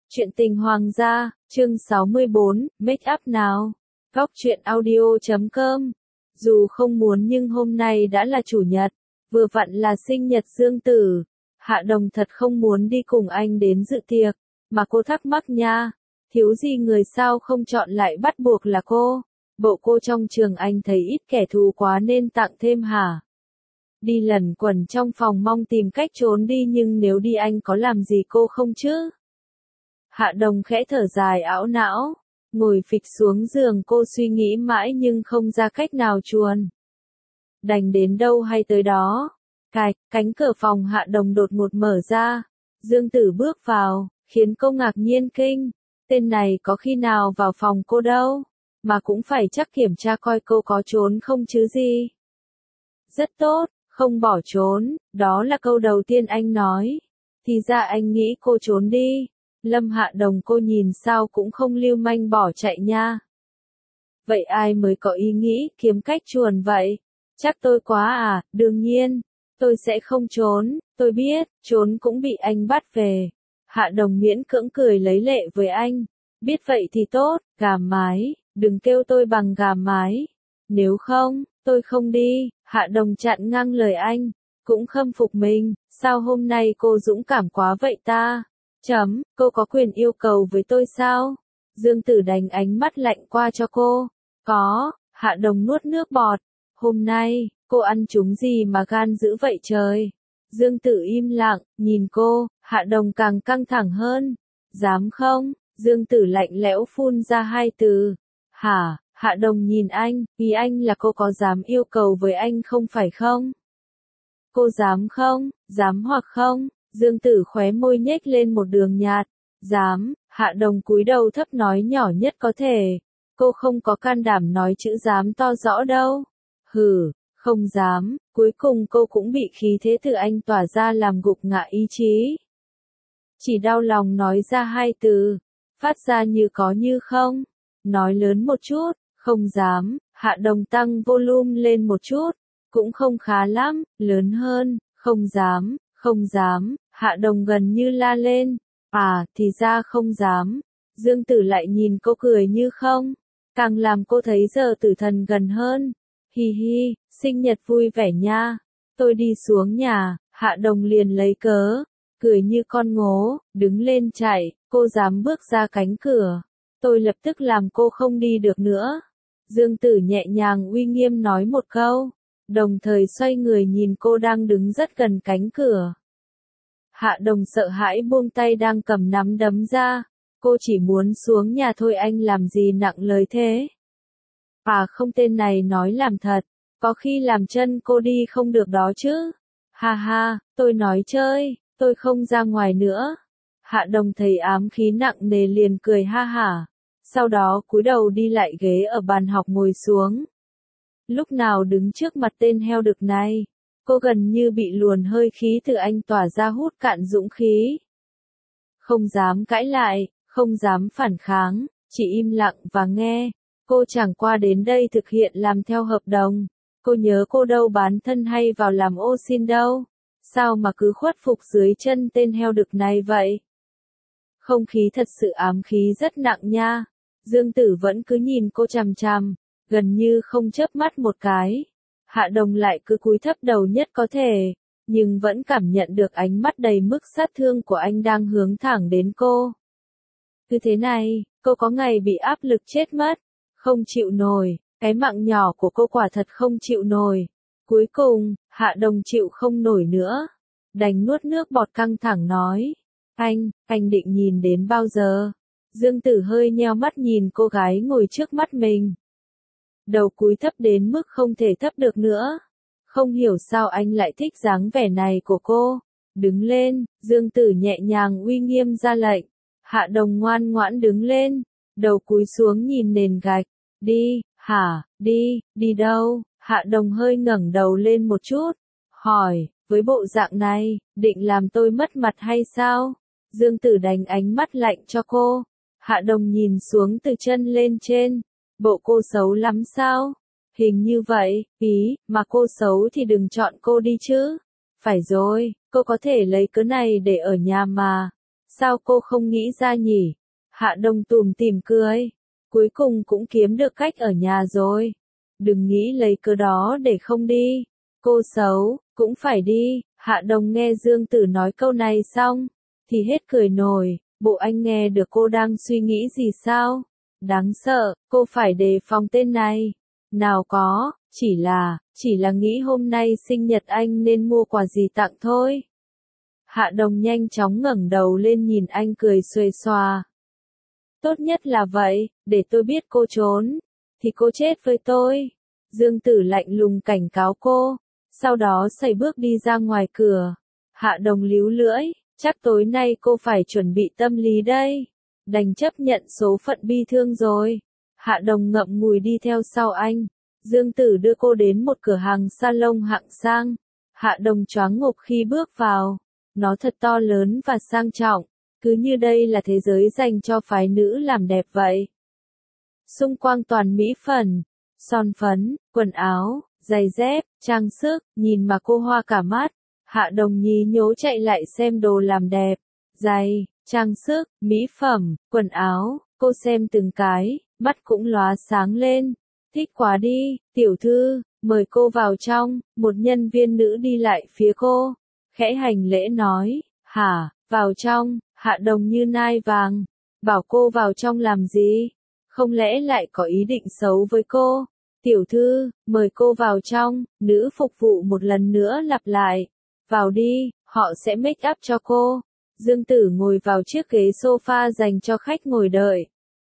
Chuyện tình hoàng gia, chương 64, make up nào. Góc truyện audio.com. Dù không muốn nhưng hôm nay đã là chủ nhật, vừa vặn là sinh nhật Dương Tử. Hạ Đồng thật không muốn đi cùng anh đến dự tiệc, mà cô thắc mắc nha. Thiếu gì người sao không chọn lại bắt buộc là cô? Bộ cô trong trường anh thấy ít kẻ thù quá nên tặng thêm hả? Đi lẩn quẩn trong phòng mong tìm cách trốn đi nhưng nếu đi anh có làm gì cô không chứ? Hạ Đồng khẽ thở dài ảo não, ngồi phịch xuống giường cô suy nghĩ mãi nhưng không ra cách nào chuồn. Đành đến đâu hay tới đó. Cánh cửa phòng Hạ Đồng đột ngột mở ra. Dương Tử bước vào, khiến cô ngạc nhiên kinh. Tên này có khi nào vào phòng cô đâu, mà cũng phải chắc kiểm tra coi cô có trốn không chứ gì. Rất tốt, không bỏ trốn, đó là câu đầu tiên anh nói. Thì ra anh nghĩ cô trốn đi. Lâm Hạ Đồng cô nhìn sao cũng không lưu manh bỏ chạy nha. Vậy ai mới có ý nghĩ kiếm cách chuồn vậy? Chắc tôi quá à, đương nhiên. Tôi sẽ không trốn, tôi biết, trốn cũng bị anh bắt về. Hạ Đồng miễn cưỡng cười lấy lệ với anh. Biết vậy thì tốt, gà mái, đừng kêu tôi bằng gà mái. Nếu không, tôi không đi. Hạ Đồng chặn ngang lời anh. Cũng khâm phục mình, sao hôm nay cô dũng cảm quá vậy ta? Cô có quyền yêu cầu với tôi sao? Dương Tử đánh ánh mắt lạnh qua cho cô. Có, Hạ Đồng nuốt nước bọt. Hôm nay, cô ăn trúng gì mà gan dữ vậy trời? Dương Tử im lặng, nhìn cô, Hạ Đồng càng căng thẳng hơn. Dám không? Dương Tử lạnh lẽo phun ra hai từ. Hả? Hạ Đồng nhìn anh, ý anh là cô có dám yêu cầu với anh không phải không? Cô dám không? Dám hoặc không? Dương Tử khóe môi nhếch lên một đường nhạt. Dám. Hạ Đồng cúi đầu thấp nói nhỏ nhất có thể. Cô không có can đảm nói chữ dám to rõ đâu. Hừ, không dám. Cuối cùng cô cũng bị khí thế từ anh tỏa ra làm gục ngã ý chí. Chỉ đau lòng nói ra hai từ. Phát ra như có như không. Nói lớn một chút. Không dám. Hạ Đồng tăng volume lên một chút. Cũng không khá lắm. Lớn hơn. Không dám. Không dám. Hạ Đồng gần như la lên. À, thì ra không dám. Dương Tử lại nhìn cô cười như không. Càng làm cô thấy giờ tử thần gần hơn. Hi hi, sinh nhật vui vẻ nha. Tôi đi xuống nhà. Hạ Đồng liền lấy cớ. Cười như con ngố, đứng lên chạy. Cô dám bước ra cánh cửa. Tôi lập tức làm cô không đi được nữa. Dương Tử nhẹ nhàng uy nghiêm nói một câu. Đồng thời xoay người nhìn cô đang đứng rất gần cánh cửa. Hạ Đồng sợ hãi buông tay đang cầm nắm đấm ra. Cô chỉ muốn xuống nhà thôi, anh làm gì nặng lời thế? À không, tên này nói làm thật. Có khi làm chân cô đi không được đó chứ. Ha ha, tôi nói chơi, tôi không ra ngoài nữa. Hạ Đồng thấy ám khí nặng nề liền cười ha hả. Sau đó cúi đầu đi lại ghế ở bàn học ngồi xuống. Lúc nào đứng trước mặt tên heo đực này, cô gần như bị luồn hơi khí từ anh tỏa ra hút cạn dũng khí. Không dám cãi lại, không dám phản kháng, chỉ im lặng và nghe. Cô chẳng qua đến đây thực hiện làm theo hợp đồng. Cô nhớ cô đâu bán thân hay vào làm ô xin đâu. Sao mà cứ khuất phục dưới chân tên heo đực này vậy? Không khí thật sự ám khí rất nặng nha. Dương Tử vẫn cứ nhìn cô chằm chằm, gần như không chớp mắt một cái. Hạ Đồng lại cứ cúi thấp đầu nhất có thể, nhưng vẫn cảm nhận được ánh mắt đầy mức sát thương của anh đang hướng thẳng đến cô. Cứ thế này, cô có ngày bị áp lực chết mất. Không chịu nổi, cái mạng nhỏ của cô quả thật không chịu nổi. Cuối cùng, Hạ Đồng chịu không nổi nữa. Đành nuốt nước bọt căng thẳng nói. Anh định nhìn đến bao giờ? Dương Tử hơi nheo mắt nhìn cô gái ngồi trước mắt mình. Đầu cúi thấp đến mức không thể thấp được nữa. Không hiểu sao anh lại thích dáng vẻ này của cô. Đứng lên, Dương Tử nhẹ nhàng uy nghiêm ra lệnh. Hạ Đồng ngoan ngoãn đứng lên, đầu cúi xuống nhìn nền gạch. Đi, hả, đi đâu? Hạ Đồng hơi ngẩng đầu lên một chút, hỏi, với bộ dạng này, định làm tôi mất mặt hay sao? Dương Tử đánh ánh mắt lạnh cho cô. Hạ Đồng nhìn xuống từ chân lên trên. Bộ cô xấu lắm sao? Hình như vậy, mà cô xấu thì đừng chọn cô đi chứ. Phải rồi, cô có thể lấy cớ này để ở nhà mà. Sao cô không nghĩ ra nhỉ? Hạ Đồng tủm tỉm cười. Cuối cùng cũng kiếm được cách ở nhà rồi. Đừng nghĩ lấy cớ đó để không đi. Cô xấu, cũng phải đi. Hạ Đồng nghe Dương Tử nói câu này xong, thì hết cười nổi. Bộ anh nghe được cô đang suy nghĩ gì sao? Đáng sợ, cô phải đề phòng tên này. Nào có, chỉ là nghĩ hôm nay sinh nhật anh nên mua quà gì tặng thôi. Hạ Đồng nhanh chóng ngẩng đầu lên nhìn anh cười xuề xòa. Tốt nhất là vậy, để tôi biết cô trốn, thì cô chết với tôi. Dương Tử lạnh lùng cảnh cáo cô, sau đó sải bước đi ra ngoài cửa. Hạ Đồng líu lưỡi, chắc tối nay cô phải chuẩn bị tâm lý đây. Đành chấp nhận số phận bi thương rồi. Hạ Đồng ngậm ngùi đi theo sau anh. Dương Tử đưa cô đến một cửa hàng salon hạng sang. Hạ Đồng choáng ngộp khi bước vào. Nó thật to lớn và sang trọng, cứ như đây là thế giới dành cho phái nữ làm đẹp vậy. Xung quanh toàn mỹ phẩm, son phấn, quần áo, giày dép, trang sức, nhìn mà cô hoa cả mắt. Hạ Đồng nhí nhố chạy lại xem đồ làm đẹp, giày, trang sức, mỹ phẩm, quần áo, cô xem từng cái, mắt cũng lóa sáng lên. Thích quá đi, tiểu thư, mời cô vào trong. Một nhân viên nữ đi lại phía cô, khẽ hành lễ nói, hả, vào trong. Hạ Đồng như nai vàng, bảo cô vào trong làm gì? Không lẽ lại có ý định xấu với cô? Tiểu thư, mời cô vào trong. Nữ phục vụ một lần nữa lặp lại, vào đi, họ sẽ make up cho cô. Dương Tử ngồi vào chiếc ghế sofa dành cho khách ngồi đợi.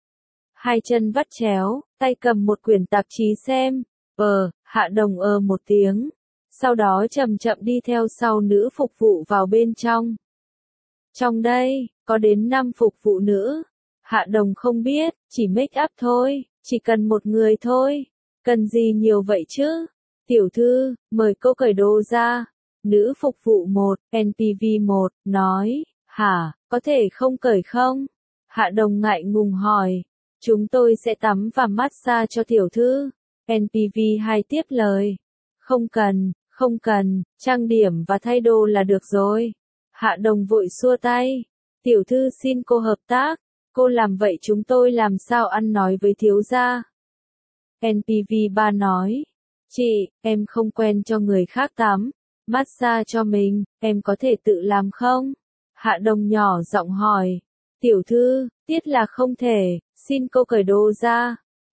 Hai chân vắt chéo, tay cầm một quyển tạp chí xem. Hạ Đồng một tiếng. Sau đó chậm chậm đi theo sau nữ phục vụ vào bên trong. Trong đây, có đến 5 phục vụ nữ. Hạ Đồng không biết, chỉ make up thôi, chỉ cần một người thôi. Cần gì nhiều vậy chứ? Tiểu thư, mời cô cởi đồ ra. Nữ phục vụ 1, NPV1, nói, hả, có thể không cởi không? Hạ Đồng ngại ngùng hỏi, chúng tôi sẽ tắm và massage cho tiểu thư. NPV2 tiếp lời, không cần, trang điểm và thay đồ là được rồi. Hạ Đồng vội xua tay, tiểu thư xin cô hợp tác, cô làm vậy chúng tôi làm sao ăn nói với thiếu gia. NPV3 nói, chị, em không quen cho người khác tắm, massage cho mình, em có thể tự làm không? Hạ Đồng nhỏ giọng hỏi, tiểu thư, tiết là không thể, xin cô cởi đồ ra.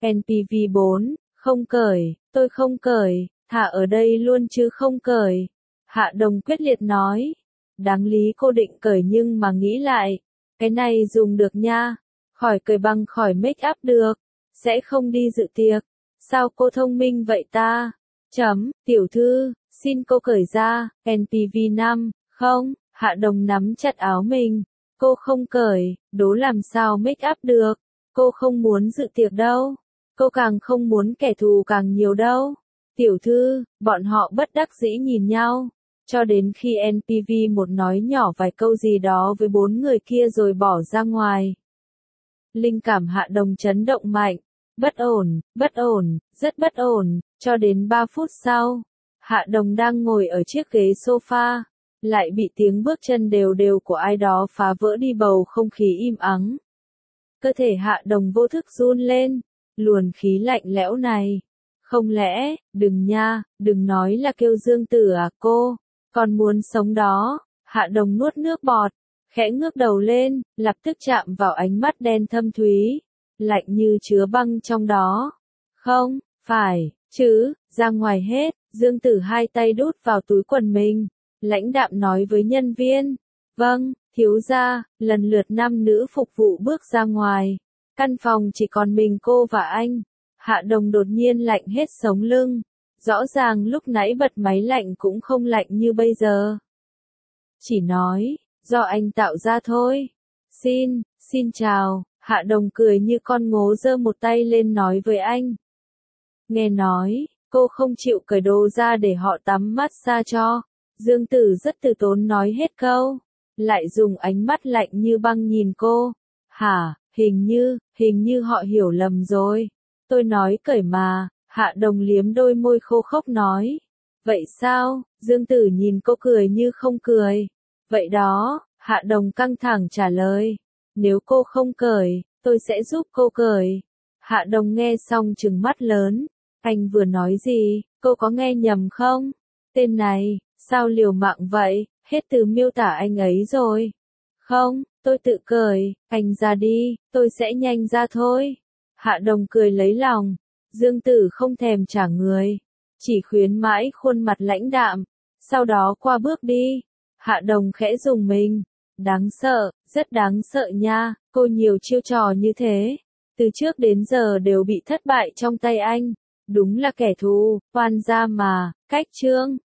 NPV4, không cởi, tôi không cởi, thả ở đây luôn chứ không cởi. Hạ Đồng quyết liệt nói, đáng lý cô định cởi nhưng mà nghĩ lại, cái này dùng được nha, khỏi cởi bằng khỏi make up được, sẽ không đi dự tiệc. Sao cô thông minh vậy ta? Tiểu thư, xin cô cởi ra. NPV5, không. Hạ Đồng nắm chặt áo mình, cô không cởi, đố làm sao make up được, cô không muốn dự tiệc đâu, cô càng không muốn kẻ thù càng nhiều đâu. Tiểu thư, bọn họ bất đắc dĩ nhìn nhau, cho đến khi NPV1 nói nhỏ vài câu gì đó với 4 người kia rồi bỏ ra ngoài. Linh cảm Hạ Đồng chấn động mạnh, bất ổn, rất bất ổn, cho đến 3 phút sau, Hạ Đồng đang ngồi ở chiếc ghế sofa, lại bị tiếng bước chân đều đều của ai đó phá vỡ đi bầu không khí im ắng. Cơ thể Hạ Đồng vô thức run lên, luồng khí lạnh lẽo này. Không lẽ, đừng nha, đừng nói là kêu Dương Tử à cô, còn muốn sống đó. Hạ Đồng nuốt nước bọt, khẽ ngước đầu lên, lập tức chạm vào ánh mắt đen thâm thúy, lạnh như chứa băng trong đó. Không, phải, chứ, ra ngoài hết. Dương Tử hai tay đút vào túi quần mình, lãnh đạm nói với nhân viên. Vâng, thiếu gia. Lần lượt 5 nữ phục vụ bước ra ngoài. Căn phòng chỉ còn mình cô và anh. Hạ Đồng đột nhiên lạnh hết sống lưng. Rõ ràng lúc nãy bật máy lạnh cũng không lạnh như bây giờ. Chỉ nói, do anh tạo ra thôi. Xin chào. Hạ Đồng cười như con ngố giơ một tay lên nói với anh. Nghe nói, cô không chịu cởi đồ ra để họ tắm massage cho. Dương Tử rất từ tốn nói hết câu, lại dùng ánh mắt lạnh như băng nhìn cô. Hả, hình như họ hiểu lầm rồi. Tôi nói cởi mà. Hạ Đồng liếm đôi môi khô khốc nói. Vậy sao? Dương Tử nhìn cô cười như không cười. Vậy đó. Hạ Đồng căng thẳng trả lời. Nếu cô không cởi, tôi sẽ giúp cô cởi. Hạ Đồng nghe xong trừng mắt lớn. Anh vừa nói gì, cô có nghe nhầm không? Tên này, sao liều mạng vậy, hết từ miêu tả anh ấy rồi. Không, tôi tự cởi, anh ra đi, tôi sẽ nhanh ra thôi. Hạ Đồng cười lấy lòng. Dương Tử không thèm trả người, chỉ khuyến mãi khuôn mặt lãnh đạm, sau đó qua bước đi. Hạ Đồng khẽ rùng mình. Đáng sợ, rất đáng sợ nha, cô nhiều chiêu trò như thế. Từ trước đến giờ đều bị thất bại trong tay anh. Đúng là kẻ thù, oan gia mà, cách chương.